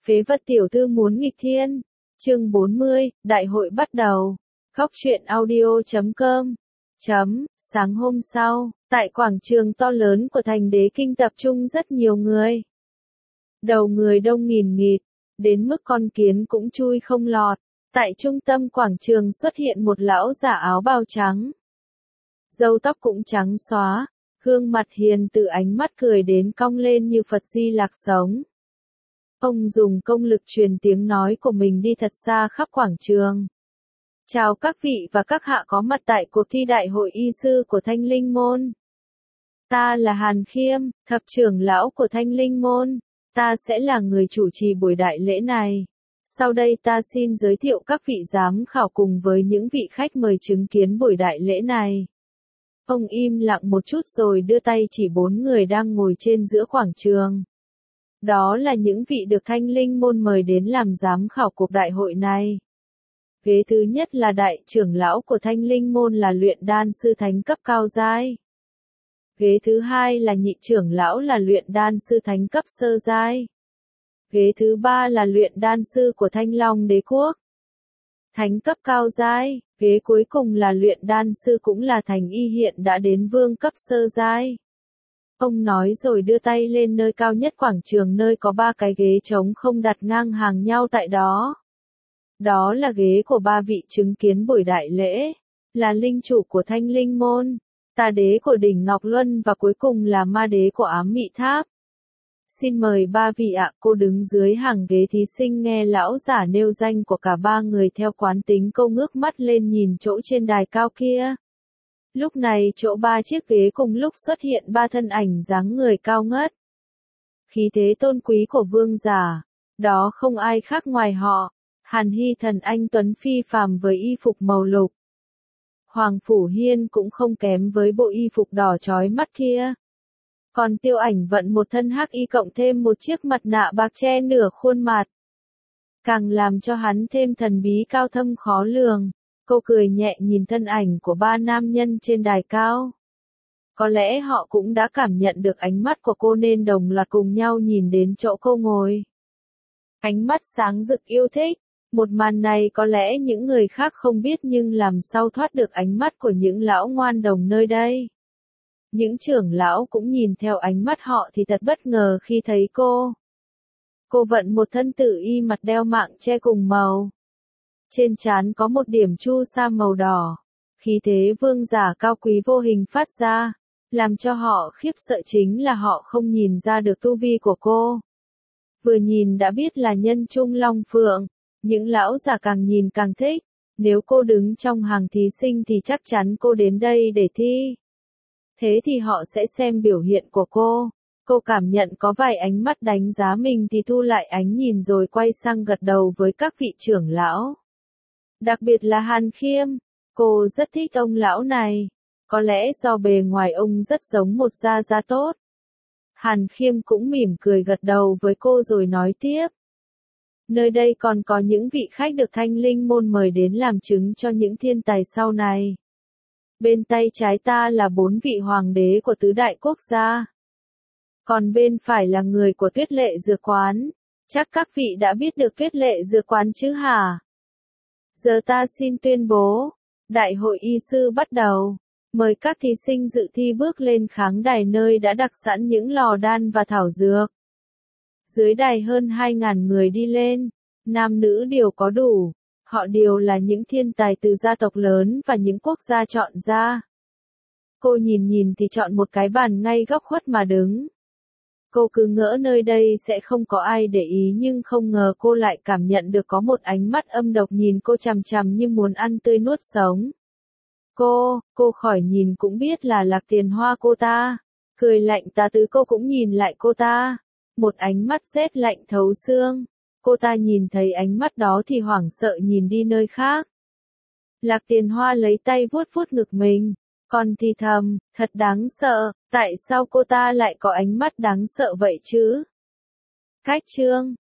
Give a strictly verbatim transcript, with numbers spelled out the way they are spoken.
Phế vật tiểu thư muốn nghịch thiên. Chương bốn mươi, đại hội bắt đầu. Góc truyện audio chấm com. Chấm, sáng hôm sau, tại quảng trường to lớn của thành đế kinh tập trung rất nhiều người. Đầu người đông nghìn nghịt, đến mức con kiến cũng chui không lọt. Tại trung tâm quảng trường xuất hiện một lão giả áo bào trắng. Râu tóc cũng trắng xóa, gương mặt hiền từ ánh mắt cười đến cong lên như Phật Di Lặc sống. Ông dùng công lực truyền tiếng nói của mình đi thật xa khắp quảng trường. Chào các vị và các hạ có mặt tại cuộc thi đại hội y sư của Thanh Linh Môn. Ta là Hàn Khiêm, thập trưởng lão của Thanh Linh Môn. Ta sẽ là người chủ trì buổi đại lễ này. Sau đây ta xin giới thiệu các vị giám khảo cùng với những vị khách mời chứng kiến buổi đại lễ này. Ông im lặng một chút rồi đưa tay chỉ bốn người đang ngồi trên giữa quảng trường. Đó là những vị được Thanh Linh Môn mời đến làm giám khảo cuộc đại hội này. Ghế thứ nhất là đại trưởng lão của Thanh Linh Môn là luyện đan sư thánh cấp cao giai. Ghế thứ hai là nhị trưởng lão là luyện đan sư thánh cấp sơ giai. Ghế thứ ba là luyện đan sư của Thanh Long Đế Quốc. Thánh cấp cao giai, ghế cuối cùng là luyện đan sư cũng là thành y hiện đã đến vương cấp sơ giai. Ông nói rồi đưa tay lên nơi cao nhất quảng trường nơi có ba cái ghế trống không đặt ngang hàng nhau tại đó. Đó là ghế của ba vị chứng kiến buổi đại lễ, là linh chủ của Thanh Linh Môn, tà đế của đỉnh Ngọc Luân và cuối cùng là ma đế của Ám Mị Tháp. Xin mời ba vị ạ, cô đứng dưới hàng ghế thí sinh nghe lão giả nêu danh của cả ba người theo quán tính. Cô ngước mắt lên nhìn chỗ trên đài cao kia. Lúc này chỗ ba chiếc ghế cùng lúc xuất hiện ba thân ảnh dáng người cao ngất. Khí thế tôn quý của vương giả, đó không ai khác ngoài họ, Hàn Hy thần anh tuấn phi phàm với y phục màu lục. Hoàng Phủ Hiên cũng không kém với bộ y phục đỏ chói mắt kia. Còn Tiêu Ảnh vận một thân hắc y cộng thêm một chiếc mặt nạ bạc che nửa khuôn mặt. Càng làm cho hắn thêm thần bí cao thâm khó lường. Cô cười nhẹ nhìn thân ảnh của ba nam nhân trên đài cao. Có lẽ họ cũng đã cảm nhận được ánh mắt của cô nên đồng loạt cùng nhau nhìn đến chỗ cô ngồi. Ánh mắt sáng rực yêu thích. Một màn này có lẽ những người khác không biết nhưng làm sao thoát được ánh mắt của những lão ngoan đồng nơi đây. Những trưởng lão cũng nhìn theo ánh mắt họ thì thật bất ngờ khi thấy cô. Cô vận một thân tử y mặt đeo mạng che cùng màu. Trên trán có một điểm chu sa màu đỏ. Khí thế vương giả cao quý vô hình phát ra. Làm cho họ khiếp sợ chính là họ không nhìn ra được tu vi của cô. Vừa nhìn đã biết là nhân trung long phượng. Những lão già càng nhìn càng thích. Nếu cô đứng trong hàng thí sinh thì chắc chắn cô đến đây để thi. Thế thì họ sẽ xem biểu hiện của cô. Cô cảm nhận có vài ánh mắt đánh giá mình thì thu lại ánh nhìn rồi quay sang gật đầu với các vị trưởng lão. Đặc biệt là Hàn Khiêm. Cô rất thích ông lão này. Có lẽ do bề ngoài ông rất giống một gia gia tốt. Hàn Khiêm cũng mỉm cười gật đầu với cô rồi nói tiếp. Nơi đây còn có những vị khách được Thanh Linh Môn mời đến làm chứng cho những thiên tài sau này. Bên tay trái ta là bốn vị hoàng đế của tứ đại quốc gia. Còn bên phải là người của Tuyết Lệ Dược Quán. Chắc các vị đã biết được Tuyết Lệ Dược Quán chứ hả? Giờ ta xin tuyên bố. Đại hội y sư bắt đầu. Mời các thí sinh dự thi bước lên kháng đài nơi đã đặt sẵn những lò đan và thảo dược. Dưới đài hơn hai nghìn người đi lên. Nam nữ đều có đủ. Họ đều là những thiên tài từ gia tộc lớn và những quốc gia chọn ra. Cô nhìn nhìn thì chọn một cái bàn ngay góc khuất mà đứng. Cô cứ ngỡ nơi đây sẽ không có ai để ý nhưng không ngờ cô lại cảm nhận được có một ánh mắt âm độc nhìn cô chằm chằm như muốn ăn tươi nuốt sống. Cô, cô khỏi nhìn cũng biết là Lạc Tiền Hoa cô ta. Cười lạnh tà tứ cô cũng nhìn lại cô ta. Một ánh mắt rét lạnh thấu xương. Cô ta nhìn thấy ánh mắt đó thì hoảng sợ nhìn đi nơi khác. Lạc Tiền Hoa lấy tay vuốt vuốt ngực mình. Còn thì thầm, thật đáng sợ, tại sao cô ta lại có ánh mắt đáng sợ vậy chứ? Cách chương